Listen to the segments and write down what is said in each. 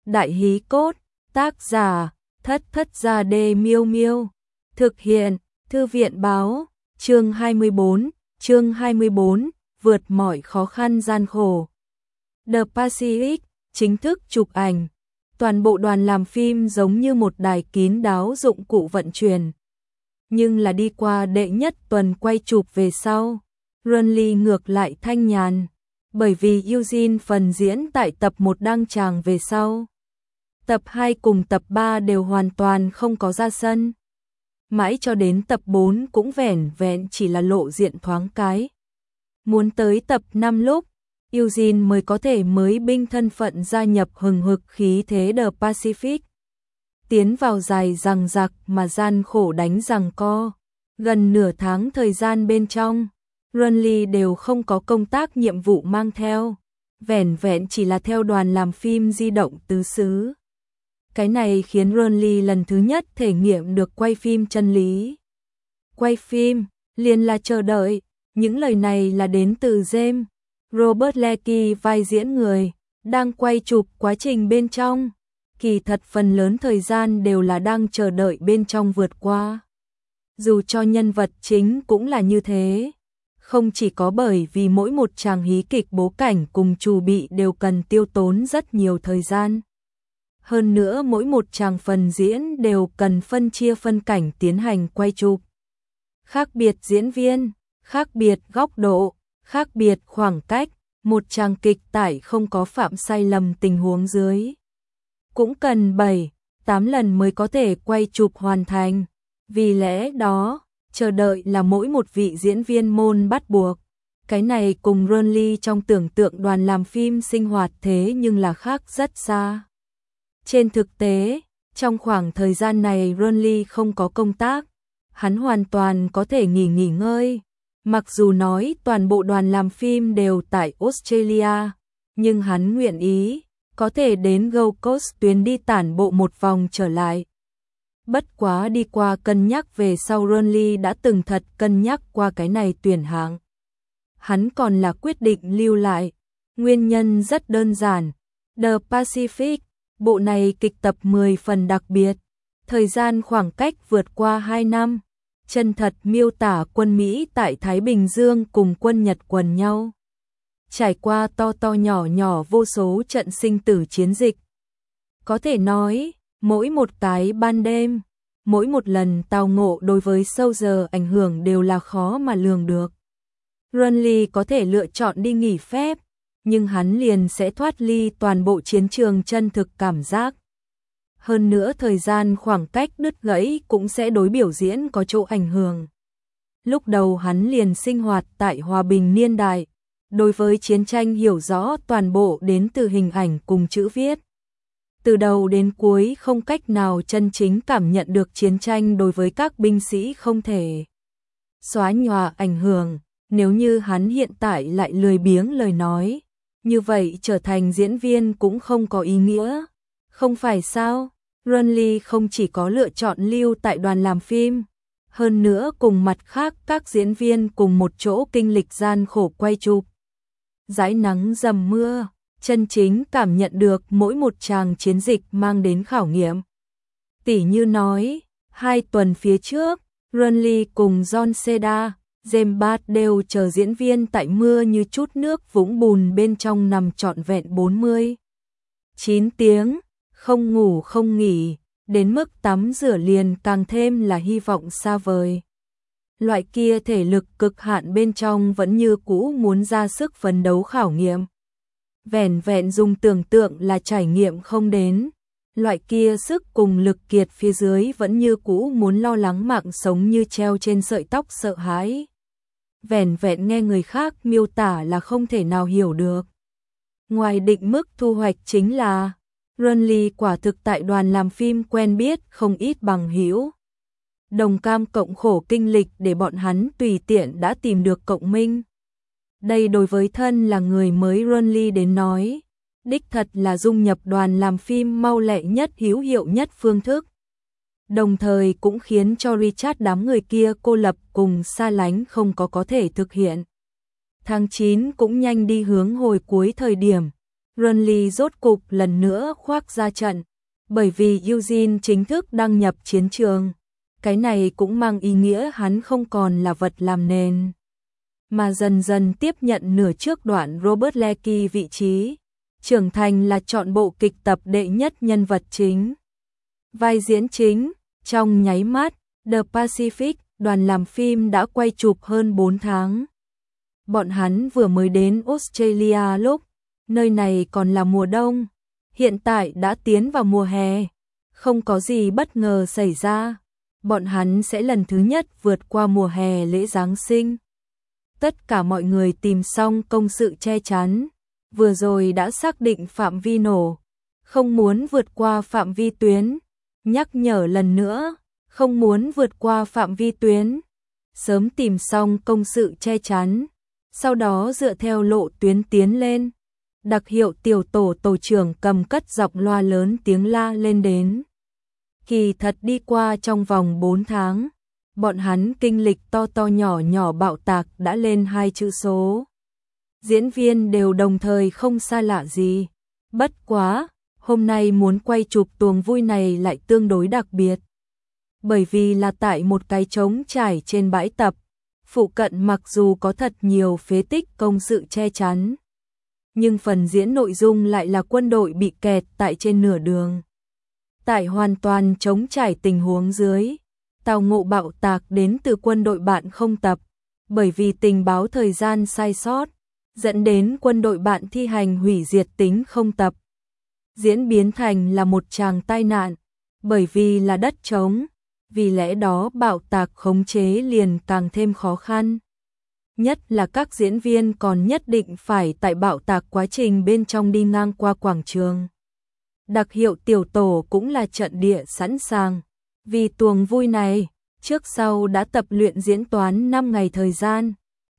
Đại hí cốt, tác giả, Thất Thất Gia Đê Miêu Miêu. Thực hiện, Thư viện báo, chương 24, vượt mọi khó khăn gian khổ. The Pacific, chính thức chụp ảnh. Toàn bộ đoàn làm phim giống như một đài kín đáo dụng cụ vận chuyển. Nhưng là đi qua đệ nhất tuần quay chụp về sau, Renly ngược lại thanh nhàn. Bởi vì Eugene phần diễn tại tập 1 đăng tràng về sau. Tập 2 cùng tập 3 đều hoàn toàn không có ra sân. Mãi cho đến tập 4 cũng vẻn vẹn chỉ là lộ diện thoáng cái. Muốn tới tập 5 lúc, Eugene mới có thể mới binh thân phận gia nhập hừng hực khí thế The Pacific. Tiến vào dài dằng dặc mà gian khổ đánh giằng co. Gần nửa tháng thời gian bên trong, Renly đều không có công tác nhiệm vụ mang theo. Vẻn vẹn chỉ là theo đoàn làm phim di động tứ xứ. Cái này khiến Renly lần thứ nhất thể nghiệm được quay phim chân lý. Quay phim, liền là chờ đợi. Những lời này là đến từ James Robert Leakey vai diễn người, đang quay chụp quá trình bên trong. Kỳ thật phần lớn thời gian đều là đang chờ đợi bên trong vượt qua. Dù cho nhân vật chính cũng là như thế. Không chỉ có bởi vì mỗi một tràng hí kịch bố cảnh cùng chủ bị đều cần tiêu tốn rất nhiều thời gian. Hơn nữa mỗi một tràng phần diễn đều cần phân chia phân cảnh tiến hành quay chụp. Khác biệt diễn viên, khác biệt góc độ, khác biệt khoảng cách, một tràng kịch tại không có phạm sai lầm tình huống dưới. Cũng cần 7-8 lần mới có thể quay chụp hoàn thành. Vì lẽ đó, chờ đợi là mỗi một vị diễn viên môn bắt buộc. Cái này cùng Renly trong tưởng tượng đoàn làm phim sinh hoạt thế nhưng là khác rất xa. Trên thực tế, trong khoảng thời gian này Renly không có công tác, hắn hoàn toàn có thể nghỉ ngơi. Mặc dù nói toàn bộ đoàn làm phim đều tại Australia, nhưng hắn nguyện ý, có thể đến Gold Coast tuyến đi tản bộ một vòng trở lại. Bất quá đi qua cân nhắc về sau Renly đã từng thật cân nhắc qua cái này tuyển hạng. Hắn còn là quyết định lưu lại. Nguyên nhân rất đơn giản. The Pacific, bộ này kịch tập 10 phần đặc biệt. Thời gian khoảng cách vượt qua 2 năm. Chân thật miêu tả quân Mỹ tại Thái Bình Dương cùng quân Nhật quần nhau. Trải qua to nhỏ vô số trận sinh tử chiến dịch. Có thể nói, mỗi một cái ban đêm, mỗi một lần tao ngộ đối với Soldier ảnh hưởng đều là khó mà lường được. Renly có thể lựa chọn đi nghỉ phép, nhưng hắn liền sẽ thoát ly toàn bộ chiến trường chân thực cảm giác. Hơn nữa thời gian khoảng cách đứt gãy cũng sẽ đối biểu diễn có chỗ ảnh hưởng. Lúc đầu hắn liền sinh hoạt tại hòa bình niên đại, đối với chiến tranh hiểu rõ toàn bộ đến từ hình ảnh cùng chữ viết. Từ đầu đến cuối không cách nào chân chính cảm nhận được chiến tranh đối với các binh sĩ không thể xóa nhòa ảnh hưởng. Nếu như hắn hiện tại lại lười biếng lời nói, như vậy trở thành diễn viên cũng không có ý nghĩa. Không phải sao? Renly không chỉ có lựa chọn lưu tại đoàn làm phim, hơn nữa cùng mặt khác các diễn viên cùng một chỗ kinh lịch gian khổ quay chụp. Dãi nắng dầm mưa, chân chính cảm nhận được mỗi một tràng chiến dịch mang đến khảo nghiệm. Tỉ như nói, 2 tuần phía trước, Renly cùng John Seda, James Bart đều chờ diễn viên tại mưa như chút nước vũng bùn bên trong nằm trọn vẹn 49 tiếng, không ngủ không nghỉ, đến mức tắm rửa liền càng thêm là hy vọng xa vời. Loại kia thể lực cực hạn bên trong vẫn như cũ muốn ra sức phấn đấu khảo nghiệm. Vẻn vẹn dùng tưởng tượng là trải nghiệm không đến. Loại kia sức cùng lực kiệt phía dưới vẫn như cũ muốn lo lắng mạng sống như treo trên sợi tóc sợ hãi. Vẻn vẹn nghe người khác miêu tả là không thể nào hiểu được. Ngoài định mức thu hoạch chính là Renly quả thực tại đoàn làm phim quen biết không ít bằng hữu. Đồng cam cộng khổ kinh lịch để bọn hắn tùy tiện đã tìm được cộng minh. Đây đối với thân là người mới Renly đến nói, đích thật là dung nhập đoàn làm phim mau lẹ nhất hữu hiệu nhất phương thức. Đồng thời cũng khiến cho Richard đám người kia cô lập cùng xa lánh không có thể thực hiện. Tháng 9 cũng nhanh đi hướng hồi cuối thời điểm. Renly rốt cục lần nữa khoác ra trận, bởi vì Eugene chính thức đăng nhập chiến trường. Cái này cũng mang ý nghĩa hắn không còn là vật làm nền, mà dần dần tiếp nhận nửa trước đoạn Robert Lecky vị trí, trưởng thành là chọn bộ kịch tập đệ nhất nhân vật chính. Vai diễn chính, trong nháy mắt, The Pacific, đoàn làm phim đã quay chụp hơn 4 tháng. Bọn hắn vừa mới đến Australia lúc, nơi này còn là mùa đông, hiện tại đã tiến vào mùa hè. Không có gì bất ngờ xảy ra, bọn hắn sẽ lần thứ nhất vượt qua mùa hè lễ Giáng sinh. Tất cả mọi người tìm xong công sự che chắn, vừa rồi đã xác định phạm vi nổ, không muốn vượt qua phạm vi tuyến. Nhắc nhở lần nữa, không muốn vượt qua phạm vi tuyến. Sớm tìm xong công sự che chắn, sau đó dựa theo lộ tuyến tiến lên. Đặc hiệu tiểu tổ tổ trưởng cầm cất dọc loa lớn tiếng la lên đến. Kỳ thật đi qua trong vòng 4 tháng, bọn hắn kinh lịch to to nhỏ nhỏ bạo tạc đã lên 2 chữ số. Diễn viên đều đồng thời không xa lạ gì. Bất quá, hôm nay muốn quay chụp tuồng vui này lại tương đối đặc biệt. Bởi vì là tại một cái trống trải trên bãi tập, phụ cận mặc dù có thật nhiều phế tích công sự che chắn, nhưng phần diễn nội dung lại là quân đội bị kẹt tại trên nửa đường. Tại hoàn toàn trống trải tình huống dưới, tao ngộ bạo tạc đến từ quân đội bạn không tập, bởi vì tình báo thời gian sai sót, dẫn đến quân đội bạn thi hành hủy diệt tính không tập. Diễn biến thành là một tràng tai nạn, bởi vì là đất trống, vì lẽ đó bạo tạc khống chế liền càng thêm khó khăn. Nhất là các diễn viên còn nhất định phải tại bạo tạc quá trình bên trong đi ngang qua quảng trường. Đặc hiệu tiểu tổ cũng là trận địa sẵn sàng. Vì tuồng vui này, trước sau đã tập luyện diễn toán 5 ngày thời gian.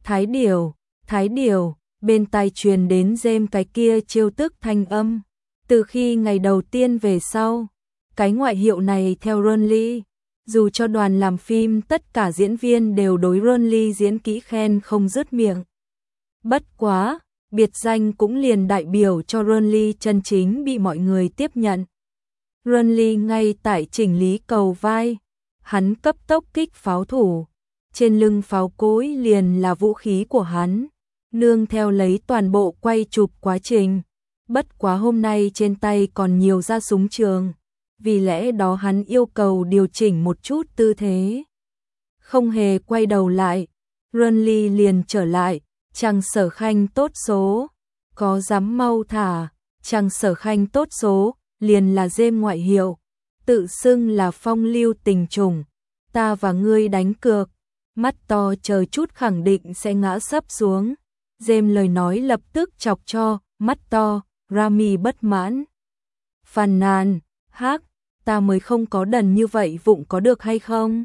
Thái điều, bên tai truyền đến James cái kia trêu tức thanh âm. Từ khi ngày đầu tiên về sau, cái ngoại hiệu này theo Renly, dù cho đoàn làm phim tất cả diễn viên đều đối Renly diễn kỹ khen không dứt miệng. Bất quá, biệt danh cũng liền đại biểu cho Renly chân chính bị mọi người tiếp nhận. Renly ngay tại chỉnh lý cầu vai, hắn cấp tốc kích pháo thủ, trên lưng pháo cối liền là vũ khí của hắn, nương theo lấy toàn bộ quay chụp quá trình. Bất quá hôm nay trên tay còn nhiều ra súng trường, vì lẽ đó hắn yêu cầu điều chỉnh một chút tư thế. Không hề quay đầu lại, Renly liền trở lại, chàng Sở Khanh tốt số, có dám mau thả, chàng Sở Khanh tốt số, liền là James ngoại hiệu, tự xưng là phong lưu tình trùng, ta và ngươi đánh cược, mắt to chờ chút khẳng định sẽ ngã sấp xuống. James lời nói lập tức chọc cho, mắt to, Rami bất mãn. Phàn nàn, hắc, ta mới không có đần như vậy vụng có được hay không?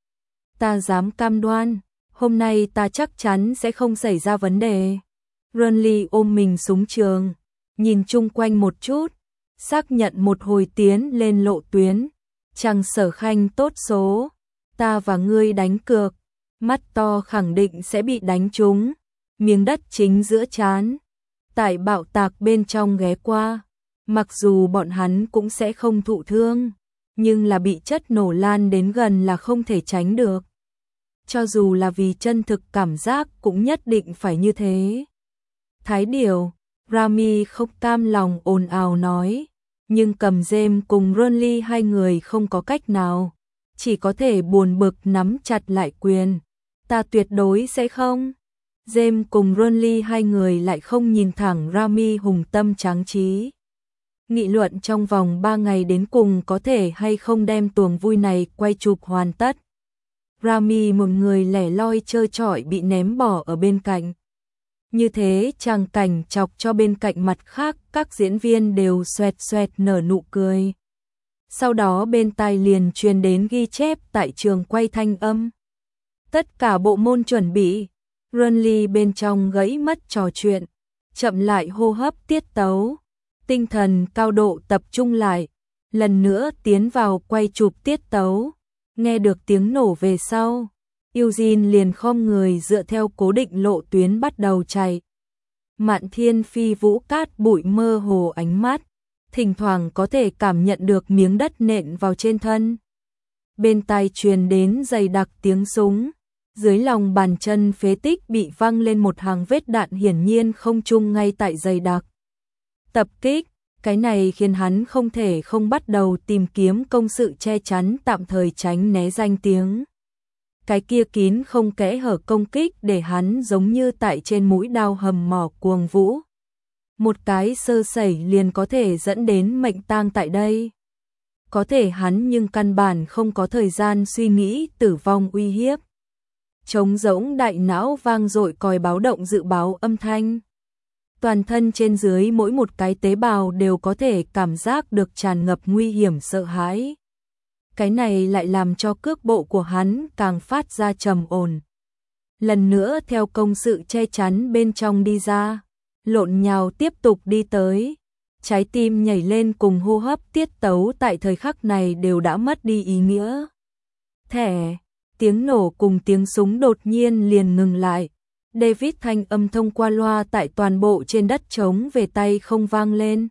Ta dám cam đoan, hôm nay ta chắc chắn sẽ không xảy ra vấn đề. Renly ôm mình súng trường, nhìn chung quanh một chút, xác nhận một hồi tiến lên lộ tuyến. Chàng Sở Khanh tốt số, ta và ngươi đánh cược, mắt to khẳng định sẽ bị đánh trúng, miếng đất chính giữa trán. Tại bạo tạc bên trong ghé qua, mặc dù bọn hắn cũng sẽ không thụ thương, nhưng là bị chất nổ lan đến gần là không thể tránh được. Cho dù là vì chân thực cảm giác cũng nhất định phải như thế. Thái điều, Rami không cam lòng ồn ào nói, nhưng cầm James cùng Renly hai người không có cách nào, chỉ có thể buồn bực nắm chặt lại quyền. Ta tuyệt đối sẽ không. James cùng Renly hai người lại không nhìn thẳng Rami hùng tâm tráng trí. Nghị luận trong vòng 3 ngày đến cùng có thể hay không đem tuồng vui này quay chụp hoàn tất. Rami một người lẻ loi trơ trọi bị ném bỏ ở bên cạnh. Như thế tràng cảnh chọc cho bên cạnh mặt khác các diễn viên đều xoẹt xoẹt nở nụ cười. Sau đó bên tai liền truyền đến ghi chép tại trường quay thanh âm. Tất cả bộ môn chuẩn bị. Renly bên trong gãy mất trò chuyện, chậm lại hô hấp tiết tấu, tinh thần cao độ tập trung lại, lần nữa tiến vào quay chụp tiết tấu. Nghe được tiếng nổ về sau, Eugene liền khom người dựa theo cố định lộ tuyến bắt đầu chạy. Mạn thiên phi vũ cát bụi mơ hồ ánh mắt, thỉnh thoảng có thể cảm nhận được miếng đất nện vào trên thân. Bên tai truyền đến dày đặc tiếng súng, dưới lòng bàn chân phế tích bị văng lên một hàng vết đạn hiển nhiên không chung ngay tại dày đặc. Tập kích, cái này khiến hắn không thể không bắt đầu tìm kiếm công sự che chắn tạm thời tránh né danh tiếng. Cái kia kín không kẽ hở công kích để hắn giống như tại trên mũi đao hầm mỏ cuồng vũ. Một cái sơ sẩy liền có thể dẫn đến mệnh tang tại đây. Có thể hắn nhưng căn bản không có thời gian suy nghĩ tử vong uy hiếp. Trống rỗng đại não vang dội còi báo động dự báo âm thanh. Toàn thân trên dưới mỗi một cái tế bào đều có thể cảm giác được tràn ngập nguy hiểm sợ hãi. Cái này lại làm cho cước bộ của hắn càng phát ra trầm ổn. Lần nữa theo công sự che chắn bên trong đi ra, lộn nhào tiếp tục đi tới. Trái tim nhảy lên cùng hô hấp tiết tấu tại thời khắc này đều đã mất đi ý nghĩa. Thẻ, tiếng nổ cùng tiếng súng đột nhiên liền ngừng lại. David thanh âm thông qua loa tại toàn bộ trên đất trống về tay không vang lên.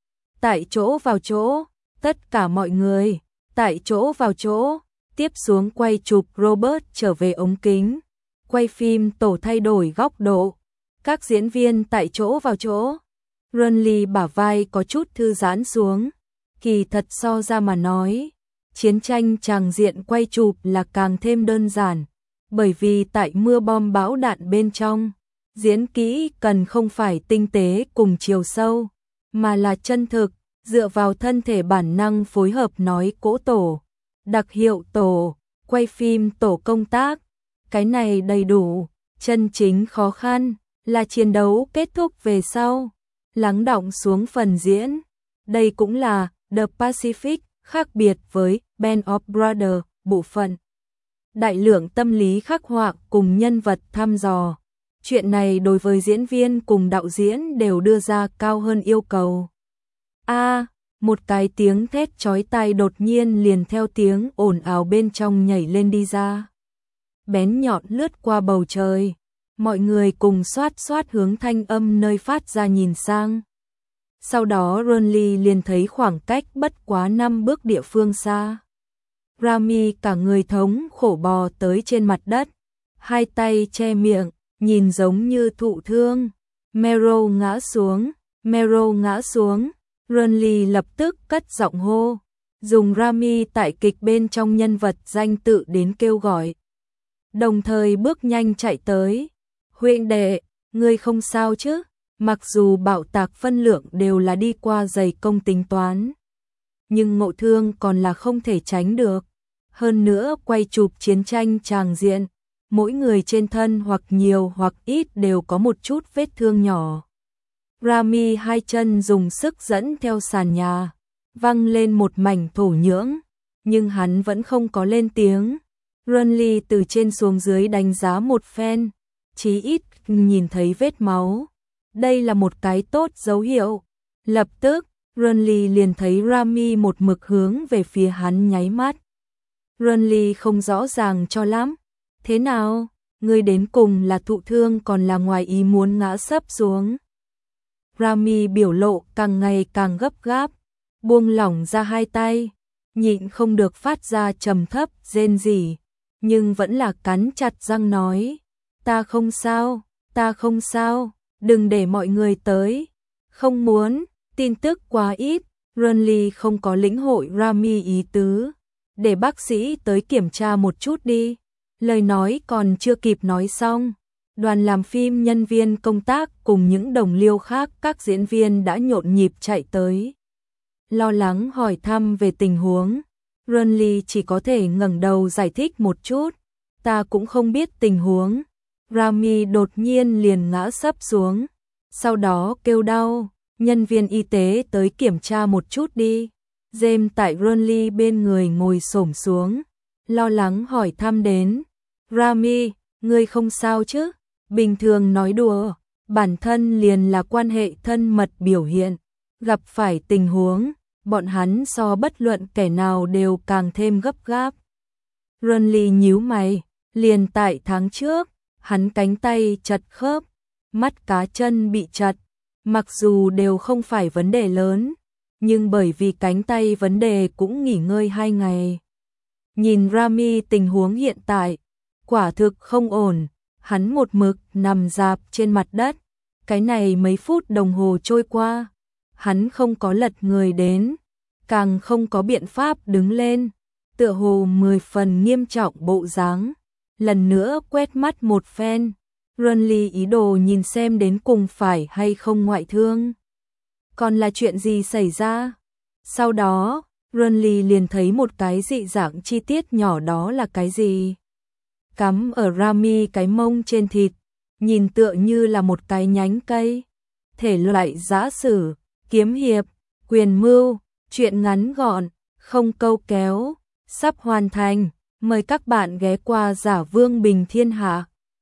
Tại chỗ vào chỗ, tất cả mọi người, tại chỗ vào chỗ, tiếp xuống quay chụp Robert trở về ống kính. Quay phim tổ thay đổi góc độ, các diễn viên tại chỗ vào chỗ. Runley bả vai có chút thư giãn xuống, kỳ thật so ra mà nói, chiến tranh tràng diện quay chụp là càng thêm đơn giản, bởi vì tại mưa bom bão đạn bên trong, diễn kỹ cần không phải tinh tế cùng chiều sâu, mà là chân thực, dựa vào thân thể bản năng phối hợp nói cỗ tổ, đặc hiệu tổ, quay phim tổ công tác, cái này đầy đủ, chân chính khó khăn là chiến đấu kết thúc về sau. Lắng đọng xuống phần diễn. Đây cũng là The Pacific, khác biệt với Band of Brothers, bộ phận đại lượng tâm lý khắc họa cùng nhân vật thăm dò. Chuyện này đối với diễn viên cùng đạo diễn đều đưa ra cao hơn yêu cầu. Một cái tiếng thét chói tai đột nhiên liền theo tiếng ồn ào bên trong nhảy lên đi ra. Bén nhọn lướt qua bầu trời. Mọi người cùng xoát xoát hướng thanh âm nơi phát ra nhìn sang. Sau đó Runley liền thấy khoảng cách bất quá 5 bước địa phương xa. Rami cả người thống khổ bò tới trên mặt đất, hai tay che miệng, nhìn giống như thụ thương. Meryl ngã xuống, Meryl ngã xuống. Runley lập tức cất giọng hô, dùng Rami tại kịch bên trong nhân vật danh tự đến kêu gọi. Đồng thời bước nhanh chạy tới. Huynh đệ, ngươi không sao chứ? Mặc dù bạo tạc phân lượng đều là đi qua dày công tính toán, nhưng ngộ thương còn là không thể tránh được. Hơn nữa quay chụp chiến tranh tràng diện, mỗi người trên thân hoặc nhiều hoặc ít đều có một chút vết thương nhỏ. Rami hai chân dùng sức dẫn theo sàn nhà, văng lên một mảnh thổ nhưỡng, nhưng hắn vẫn không có lên tiếng. Runley từ trên xuống dưới đánh giá một phen, chí ít nhìn thấy vết máu. Đây là một cái tốt dấu hiệu. Lập tức, Runley liền thấy Rami một mực hướng về phía hắn nháy mắt. Runley không rõ ràng cho lắm. Thế nào? Ngươi đến cùng là thụ thương còn là ngoài ý muốn ngã sấp xuống? Rami biểu lộ càng ngày càng gấp gáp, buông lỏng ra hai tay, nhịn không được phát ra trầm thấp rên rỉ, nhưng vẫn là cắn chặt răng nói, ta không sao, ta không sao, đừng để mọi người tới. Không muốn, tin tức quá ít. Runley không có lĩnh hội Rami ý tứ, để bác sĩ tới kiểm tra một chút đi. Lời nói còn chưa kịp nói xong, đoàn làm phim nhân viên công tác cùng những đồng liêu khác các diễn viên đã nhộn nhịp chạy tới. Lo lắng hỏi thăm về tình huống, Runley chỉ có thể ngẩng đầu giải thích một chút, ta cũng không biết tình huống. Rami đột nhiên liền ngã sấp xuống, sau đó kêu đau, nhân viên y tế tới kiểm tra một chút đi. James tại Runley bên người ngồi xổm xuống, lo lắng hỏi thăm đến, Rami, ngươi không sao chứ? Bình thường nói đùa, bản thân liền là quan hệ thân mật biểu hiện, gặp phải tình huống, bọn hắn so bất luận kẻ nào đều càng thêm gấp gáp. Runley nhíu mày, liền tại tháng trước, hắn cánh tay chật khớp, mắt cá chân bị chật, mặc dù đều không phải vấn đề lớn, nhưng bởi vì cánh tay vấn đề cũng nghỉ ngơi 2 ngày. Nhìn Rami tình huống hiện tại, quả thực không ổn, hắn một mực nằm rạp trên mặt đất, cái này mấy phút đồng hồ trôi qua, hắn không có lật người đến, càng không có biện pháp đứng lên, tựa hồ 10 phần nghiêm trọng bộ dáng. Lần nữa quét mắt một phen, Runly ý đồ nhìn xem đến cùng phải hay không ngoại thương. Còn là chuyện gì xảy ra? Sau đó, Runly liền thấy một cái dị dạng chi tiết nhỏ, đó là cái gì? Cắm ở Rami cái mông trên thịt, nhìn tựa như là một cái nhánh cây. Thể loại giã sử, kiếm hiệp, quyền mưu, truyện ngắn gọn, không câu kéo, sắp hoàn thành. Mời các bạn ghé qua Giả Vương Bình Thiên Hạ.